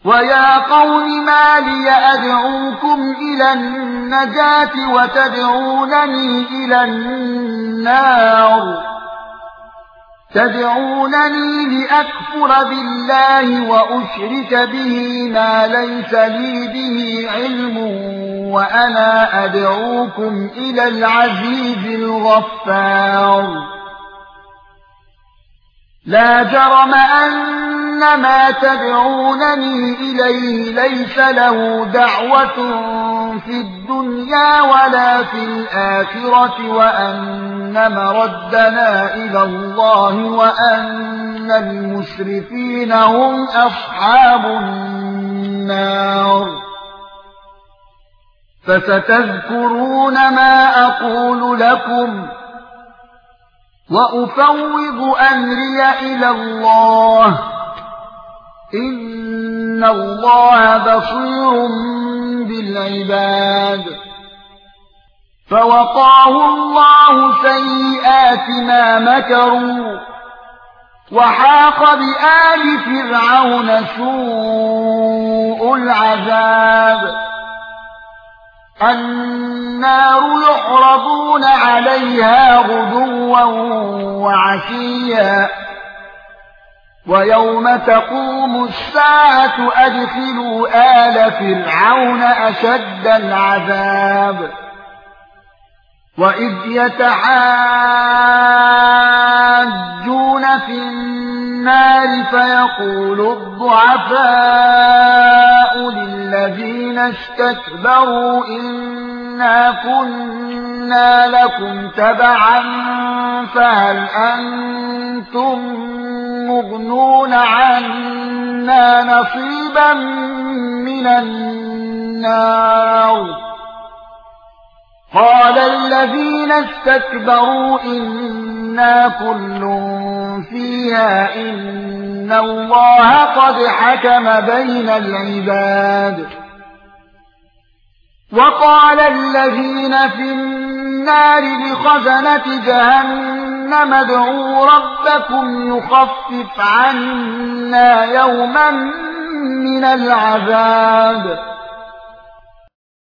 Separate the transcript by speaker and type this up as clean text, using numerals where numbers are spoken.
Speaker 1: وَيَا قَوْمِ مَا لِي أَدْعُوكُمْ إِلَى النَّجَاةِ وَتَدْعُونَنِي إِلَى النَّارِ تدعونني لأكفر بالله وأشرك به ما ليس لي به علم وأنا أدعوكم إلى العزيز الغفار لا جرم أن ما تدعونني إليه ليس له دعوة في الدنيا ولا في الآخرة وأن مردنا إلى الله وأن المسرفين هم أصحاب النار فستذكرون ما أقول لكم وأفوض أمري إلى الله إن الله بصير بالعباد فوقاه الله سيئات ما مكروا وحاق بآل فرعون سوء العذاب النار يعرضون عليها غدوا وعشيا ويوم تقوم الساعة أدخلوا آل فرعون أشد العذاب وإذ يتحاجون في النار فيقول الضعفاء للذين استكبروا إنا كنا لكم تبعا فهل أنتم مغنون عنا نصيبا من النار قال الذين استكبروا إنا كل فيها إن الله قد حكم بين العباد وقال الذين في النار لخزنة جهنم ادعوا ربكم يخفف عنا يوما من العذاب